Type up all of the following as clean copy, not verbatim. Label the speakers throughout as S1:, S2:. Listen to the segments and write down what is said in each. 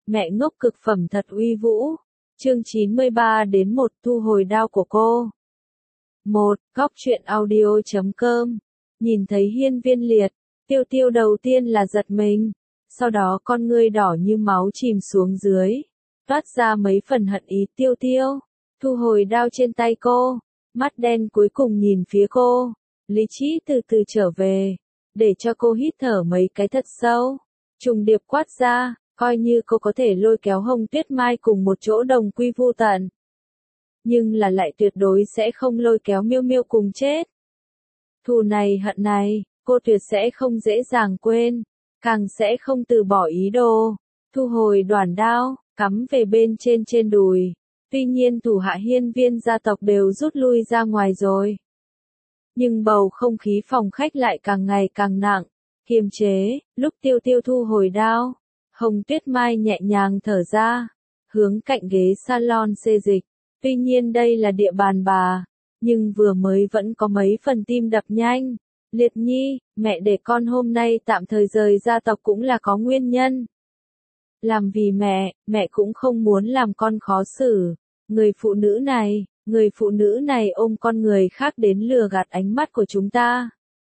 S1: mẹ ngốc cực phẩm thật uy vũ. Chương 93 đến 1 thu hồi đao của cô. 1. Góc truyện audio.com. Nhìn thấy Hiên Viên Liệt, Tiêu Tiêu đầu tiên là giật mình, sau đó con ngươi đỏ như máu chìm xuống dưới, toát ra mấy phần hận ý. Tiêu Tiêu thu hồi đao trên tay cô, mắt đen cuối cùng nhìn phía cô, lý trí từ từ trở về, để cho cô hít thở mấy cái thật sâu, trùng điệp quát ra, coi như cô có thể lôi kéo Hồng Tuyết Mai cùng một chỗ đồng quy vu tận, nhưng là lại tuyệt đối sẽ không lôi kéo Miêu Miêu cùng chết. Thù này hận này, cô tuyệt sẽ không dễ dàng quên, càng sẽ không từ bỏ ý đồ. Thu hồi đoản đao, cắm về bên trên đùi. Tuy nhiên thủ hạ Hiên Viên gia tộc đều rút lui ra ngoài rồi. Nhưng bầu không khí phòng khách lại càng ngày càng nặng, kiềm chế. Lúc Tiêu Tiêu thu hồi đao, Hồng Tuyết Mai nhẹ nhàng thở ra, hướng cạnh ghế salon xê dịch. Tuy nhiên đây là địa bàn bà, nhưng vừa mới vẫn có mấy phần tim đập nhanh. Liệt Nhi, mẹ để con hôm nay tạm thời rời gia tộc cũng là có nguyên nhân. Làm vì mẹ cũng không muốn làm con khó xử. Người phụ nữ này ôm con người khác đến lừa gạt ánh mắt của chúng ta.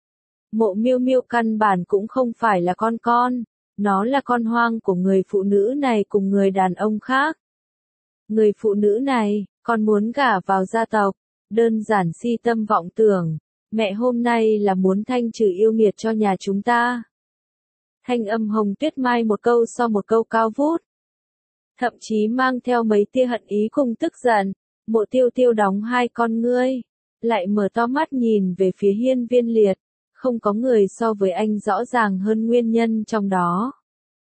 S1: Mộ Miêu Miêu căn bản cũng không phải là con, nó là con hoang của người phụ nữ này cùng người đàn ông khác. Người phụ nữ này, còn muốn gả vào gia tộc, đơn giản si tâm vọng tưởng. Mẹ hôm nay là muốn thanh trừ yêu nghiệt cho nhà chúng ta. Thanh âm Hồng Tuyết Mai một câu so một câu cao vút, thậm chí mang theo mấy tia hận ý cùng tức giận. Mộ Tiêu Tiêu đóng hai con ngươi, lại mở to mắt nhìn về phía Hiên Viên Liệt, không có người so với anh rõ ràng hơn nguyên nhân trong đó.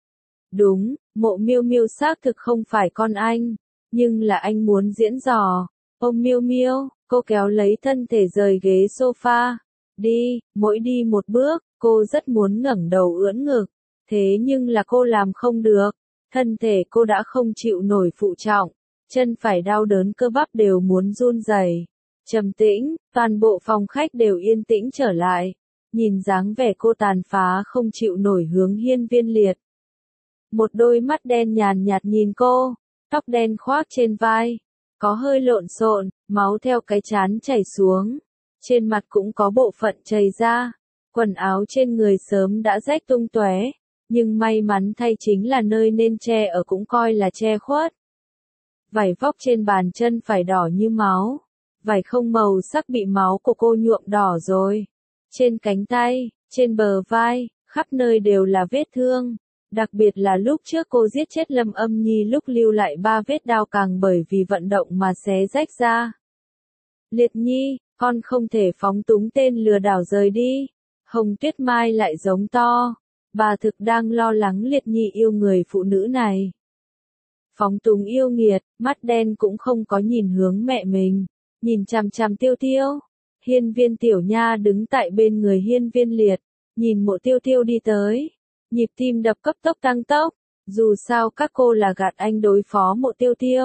S1: Đúng, Mộ Miêu Miêu xác thực không phải con anh, nhưng là anh muốn diễn trò. Ôm Miêu Miêu, cô kéo lấy thân thể rời ghế sofa. Mỗi đi một bước, cô rất muốn ngẩng đầu ưỡn ngực. Thế nhưng là cô làm không được. Thân thể cô đã không chịu nổi phụ trọng. Chân phải đau đớn cơ bắp đều muốn run rẩy. Trầm tĩnh, toàn bộ phòng khách đều yên tĩnh trở lại. Nhìn dáng vẻ cô tàn phá không chịu nổi hướng Hiên Viên Liệt. Một đôi mắt đen nhàn nhạt nhìn cô, tóc đen khoác trên vai. Có hơi lộn xộn, máu theo cái trán chảy xuống. Trên mặt cũng có bộ phận chảy ra. Quần áo trên người sớm đã rách tung tóe, nhưng may mắn thay chính là nơi nên che ở cũng coi là che khuất. Vải vóc trên bàn chân phải đỏ như máu. Vải không màu sắc bị máu của cô nhuộm đỏ rồi. Trên cánh tay, trên bờ vai, khắp nơi đều là vết thương. Đặc biệt là lúc trước cô giết chết Lâm Âm Nhi lúc lưu lại 3 vết đao càng bởi vì vận động mà xé rách ra. Liệt Nhi, con không thể phóng túng tên lừa đảo rời đi. Hồng Tuyết Mai lại giống to. Bà thực đang lo lắng Liệt Nhi yêu người phụ nữ này. Phóng túng yêu nghiệt, mắt đen cũng không có nhìn hướng mẹ mình. Nhìn chằm chằm Tiêu Tiêu. Hiên Viên tiểu nha đứng tại bên người Hiên Viên Liệt. Nhìn Mộ Tiêu Tiêu đi tới. Nhịp tim đập cấp tốc tăng tốc, dù sao các cô là gạt anh đối phó Mộ Tiêu Tiêu.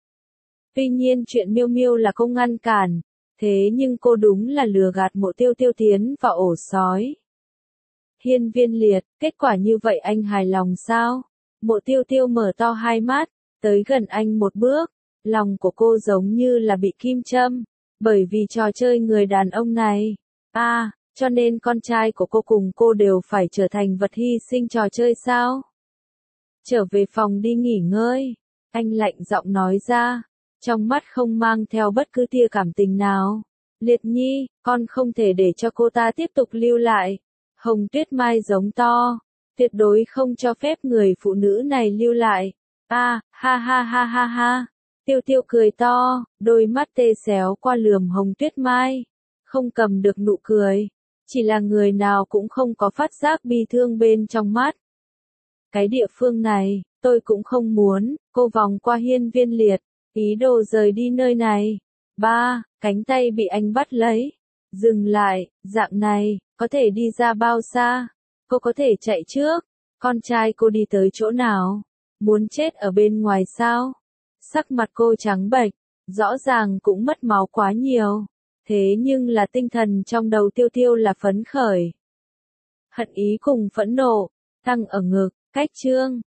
S1: Tuy nhiên chuyện Miêu Miêu là không ngăn cản, thế nhưng cô đúng là lừa gạt Mộ Tiêu Tiêu tiến vào ổ sói. Hiên Viên Liệt, kết quả như vậy anh hài lòng sao? Mộ Tiêu Tiêu mở to hai mắt, tới gần anh một bước, lòng của cô giống như là bị kim châm, bởi vì trò chơi người đàn ông này. Cho nên con trai của cô cùng cô đều phải trở thành vật hy sinh trò chơi sao? Trở về phòng đi nghỉ ngơi. Anh lạnh giọng nói ra, trong mắt không mang theo bất cứ tia cảm tình nào. Liệt Nhi, con không thể để cho cô ta tiếp tục lưu lại. Hồng Tuyết Mai giống to, tuyệt đối không cho phép người phụ nữ này lưu lại. Ha ha ha ha ha. Tiêu Tiêu cười to, đôi mắt tê xéo qua lườm Hồng Tuyết Mai, không cầm được nụ cười. Chỉ là người nào cũng không có phát giác bi thương bên trong mắt. Cái địa phương này, tôi cũng không muốn. Cô vòng qua Hiên Viên Liệt, ý đồ rời đi nơi này. Cánh tay bị anh bắt lấy. Dừng lại, dạng này, có thể đi ra bao xa? Cô có thể chạy trước. Con trai cô đi tới chỗ nào? Muốn chết ở bên ngoài sao? Sắc mặt cô trắng bệch, rõ ràng cũng mất máu quá nhiều. Thế nhưng là tinh thần trong đầu Tiêu Tiêu là phấn khởi. Hận ý cùng phẫn nộ, tăng ở ngực, cách chương.